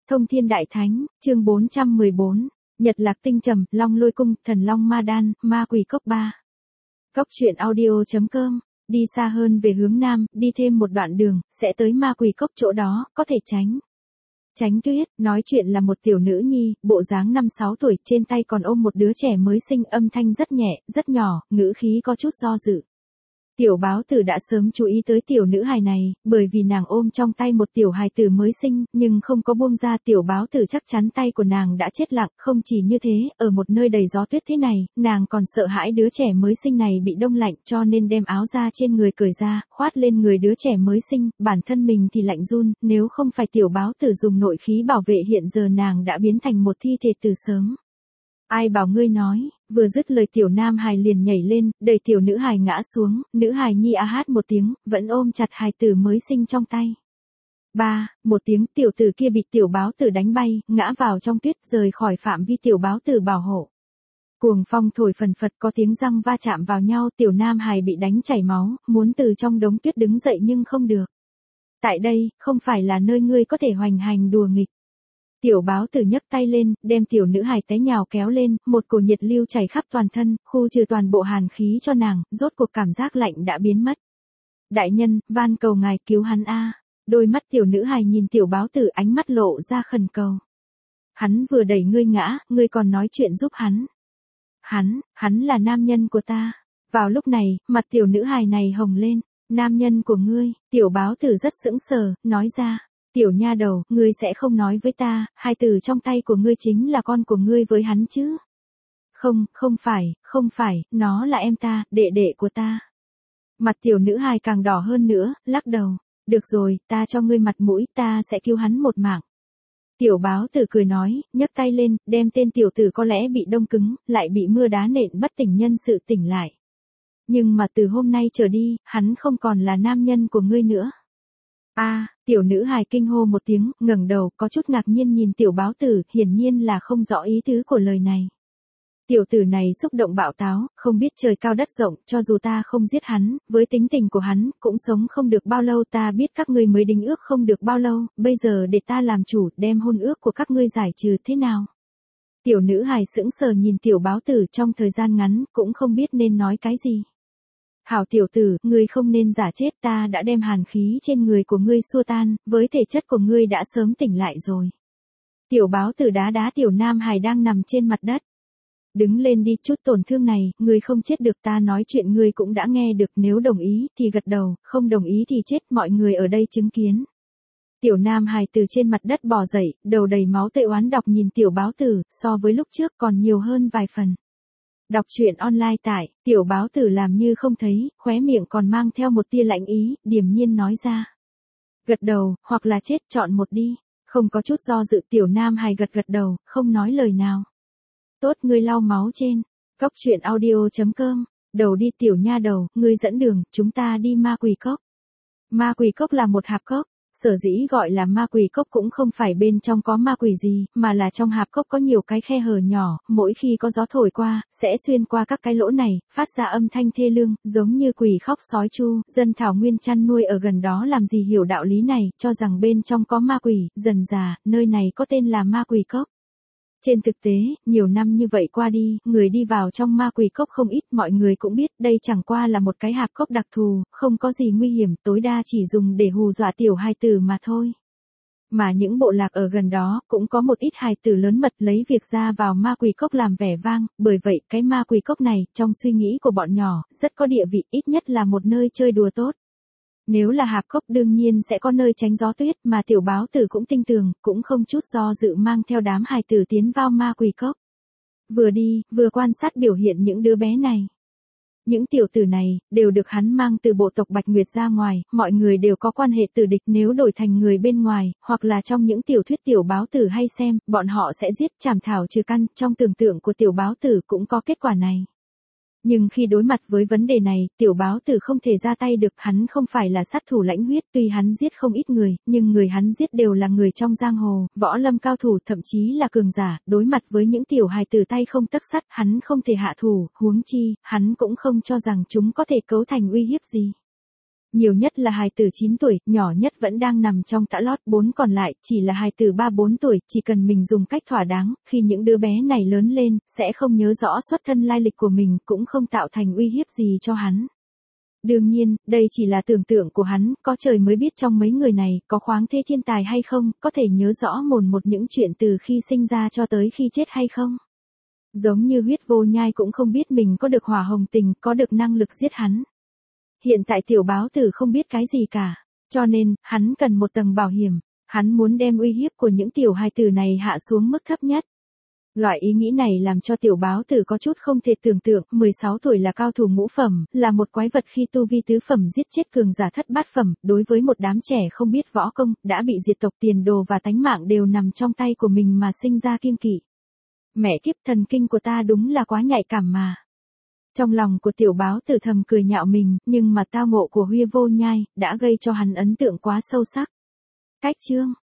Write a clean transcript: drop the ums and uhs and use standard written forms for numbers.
Thông Thiên Đại Thánh, chương 414, Nhật Lạc Tinh Trầm, Long Lôi Cung, Thần Long Ma Đan, Ma Quỷ Cốc 3. Cốc truyện audio.com, đi xa hơn về hướng Nam, đi thêm một đoạn đường, sẽ tới Ma Quỷ Cốc, chỗ đó, có thể tránh. Tránh Tuyết, nói chuyện là một tiểu nữ nhi, bộ dáng 5-6 tuổi, trên tay còn ôm một đứa trẻ mới sinh, âm thanh rất nhẹ, rất nhỏ, ngữ khí có chút do dự. Tiểu báo tử đã sớm chú ý tới tiểu nữ hài này, bởi vì nàng ôm trong tay một tiểu hài tử mới sinh, nhưng không có buông ra. Tiểu báo tử chắc chắn tay của nàng đã chết lặng. Không chỉ như thế, ở một nơi đầy gió tuyết thế này, nàng còn sợ hãi đứa trẻ mới sinh này bị đông lạnh, cho nên đem áo da trên người cởi ra, khoát lên người đứa trẻ mới sinh, bản thân mình thì lạnh run. Nếu không phải tiểu báo tử dùng nội khí bảo vệ, hiện giờ nàng đã biến thành một thi thể từ sớm. Ai bảo ngươi nói, vừa dứt lời tiểu nam hài liền nhảy lên, đẩy tiểu nữ hài ngã xuống, nữ hài nhi a hát một tiếng, vẫn ôm chặt hài tử mới sinh trong tay. Một tiếng, tiểu tử kia bị tiểu báo tử đánh bay, ngã vào trong tuyết, rời khỏi phạm vi tiểu báo tử bảo hộ. Cuồng phong thổi phần phật, có tiếng răng va chạm vào nhau, tiểu nam hài bị đánh chảy máu, muốn từ trong đống tuyết đứng dậy nhưng không được. Tại đây, không phải là nơi ngươi có thể hoành hành đùa nghịch. Tiểu báo tử nhấc tay lên, đem tiểu nữ hài té nhào kéo lên, một cổ nhiệt lưu chảy khắp toàn thân, khu trừ toàn bộ hàn khí cho nàng, rốt cuộc cảm giác lạnh đã biến mất. Đại nhân, van cầu ngài cứu hắn a. Đôi mắt tiểu nữ hài nhìn tiểu báo tử, ánh mắt lộ ra khẩn cầu. Hắn vừa đẩy ngươi ngã, ngươi còn nói chuyện giúp hắn. Hắn là nam nhân của ta. Vào lúc này, mặt tiểu nữ hài này hồng lên. Nam nhân của ngươi, tiểu báo tử rất sững sờ, nói ra. Tiểu nha đầu, ngươi sẽ không nói với ta, hai từ trong tay của ngươi chính là con của ngươi với hắn chứ? Không phải, nó là em ta, đệ đệ của ta. Mặt tiểu nữ hài càng đỏ hơn nữa, lắc đầu. Được rồi, ta cho ngươi mặt mũi, ta sẽ cứu hắn một mạng. Tiểu báo tử cười nói, nhấc tay lên, đem tên tiểu tử có lẽ bị đông cứng, lại bị mưa đá nện bất tỉnh nhân sự tỉnh lại. Nhưng mà từ hôm nay trở đi, hắn không còn là nam nhân của ngươi nữa. Tiểu nữ hài kinh hô một tiếng, ngẩng đầu, có chút ngạc nhiên nhìn tiểu báo tử, hiển nhiên là không rõ ý tứ của lời này. Tiểu tử này xúc động bạo táo, không biết trời cao đất rộng, cho dù ta không giết hắn, với tính tình của hắn, cũng sống không được bao lâu. Ta biết các ngươi mới đính ước không được bao lâu, bây giờ để ta làm chủ, đem hôn ước của các ngươi giải trừ thế nào? Tiểu nữ hài sững sờ nhìn tiểu báo tử, trong thời gian ngắn, cũng không biết nên nói cái gì. Hảo tiểu tử, ngươi không nên giả chết, ta đã đem hàn khí trên người của ngươi xua tan, với thể chất của ngươi đã sớm tỉnh lại rồi. Tiểu báo tử đá tiểu nam hài đang nằm trên mặt đất. Đứng lên đi, chút tổn thương này, ngươi không chết được, ta nói chuyện ngươi cũng đã nghe được, nếu đồng ý thì gật đầu, không đồng ý thì chết, mọi người ở đây chứng kiến. Tiểu nam hài từ trên mặt đất bò dậy, đầu đầy máu tươi oán độc nhìn tiểu báo tử, so với lúc trước còn nhiều hơn vài phần. Đọc truyện online tại, tiểu báo tử làm như không thấy, khóe miệng còn mang theo một tia lạnh ý, điềm nhiên nói ra. Gật đầu, hoặc là chết, chọn một đi. Không có chút do dự, tiểu nam hài gật đầu, không nói lời nào. Tốt, ngươi lau máu trên. Cốc truyện audio.com, đầu đi tiểu nha đầu, ngươi dẫn đường, chúng ta đi Ma Quỷ Cốc. Ma Quỷ Cốc là một hạp cốc. Sở dĩ gọi là ma quỷ cốc cũng không phải bên trong có ma quỷ gì, mà là trong hạp cốc có nhiều cái khe hở nhỏ, mỗi khi có gió thổi qua, sẽ xuyên qua các cái lỗ này, phát ra âm thanh thê lương, giống như quỷ khóc sói chu. Dân thảo nguyên chăn nuôi ở gần đó làm gì hiểu đạo lý này, cho rằng bên trong có ma quỷ, dần dà, nơi này có tên là Ma Quỷ Cốc. Trên thực tế, nhiều năm như vậy qua đi, người đi vào trong ma quỷ cốc không ít, mọi người cũng biết đây chẳng qua là một cái hạp cốc đặc thù, không có gì nguy hiểm, tối đa chỉ dùng để hù dọa tiểu hài tử mà thôi. Mà những bộ lạc ở gần đó, cũng có một ít hài tử lớn mật lấy việc ra vào ma quỷ cốc làm vẻ vang, bởi vậy cái ma quỷ cốc này, trong suy nghĩ của bọn nhỏ, rất có địa vị, ít nhất là một nơi chơi đùa tốt. Nếu là hạp cốc đương nhiên sẽ có nơi tránh gió tuyết, mà tiểu báo tử cũng tinh tường, cũng không chút do dự mang theo đám hài tử tiến vào ma quỷ cốc. Vừa đi, vừa quan sát biểu hiện những đứa bé này. Những tiểu tử này, đều được hắn mang từ bộ tộc Bạch Nguyệt ra ngoài, mọi người đều có quan hệ tử địch, nếu đổi thành người bên ngoài, hoặc là trong những tiểu thuyết tiểu báo tử hay xem, bọn họ sẽ giết chảm thảo trừ căn, trong tưởng tượng của tiểu báo tử cũng có kết quả này. Nhưng khi đối mặt với vấn đề này, tiểu báo tử không thể ra tay được, hắn không phải là sát thủ lãnh huyết, tuy hắn giết không ít người, nhưng người hắn giết đều là người trong giang hồ, võ lâm cao thủ, thậm chí là cường giả, đối mặt với những tiểu hài tử tay không tấc sắt, hắn không thể hạ thủ, huống chi, hắn cũng không cho rằng chúng có thể cấu thành uy hiếp gì. Nhiều nhất là hài tử 9 tuổi, nhỏ nhất vẫn đang nằm trong tã lót, 4 còn lại chỉ là hài tử 3-4 tuổi, chỉ cần mình dùng cách thỏa đáng, khi những đứa bé này lớn lên, sẽ không nhớ rõ xuất thân lai lịch của mình, cũng không tạo thành uy hiếp gì cho hắn. Đương nhiên, đây chỉ là tưởng tượng của hắn, có trời mới biết trong mấy người này, có khoáng thế thiên tài hay không, có thể nhớ rõ mồn một những chuyện từ khi sinh ra cho tới khi chết hay không. Giống như Huyết Vô Nhai cũng không biết mình có được hỏa hồng tình, có được năng lực giết hắn. Hiện tại tiểu báo tử không biết cái gì cả, cho nên, hắn cần một tầng bảo hiểm, hắn muốn đem uy hiếp của những tiểu hài tử này hạ xuống mức thấp nhất. Loại ý nghĩ này làm cho tiểu báo tử có chút không thể tưởng tượng, 16 tuổi là cao thủ ngũ phẩm, là một quái vật khi tu vi tứ phẩm giết chết cường giả thất bát phẩm, đối với một đám trẻ không biết võ công, đã bị diệt tộc tiền đồ và tánh mạng đều nằm trong tay của mình mà sinh ra kiêng kỵ. Mẹ kiếp, thần kinh của ta đúng là quá nhạy cảm mà. Trong lòng của tiểu báo tử thầm cười nhạo mình, nhưng mà tao ngộ của Huyết Vô Nhai, đã gây cho hắn ấn tượng quá sâu sắc. Cách chương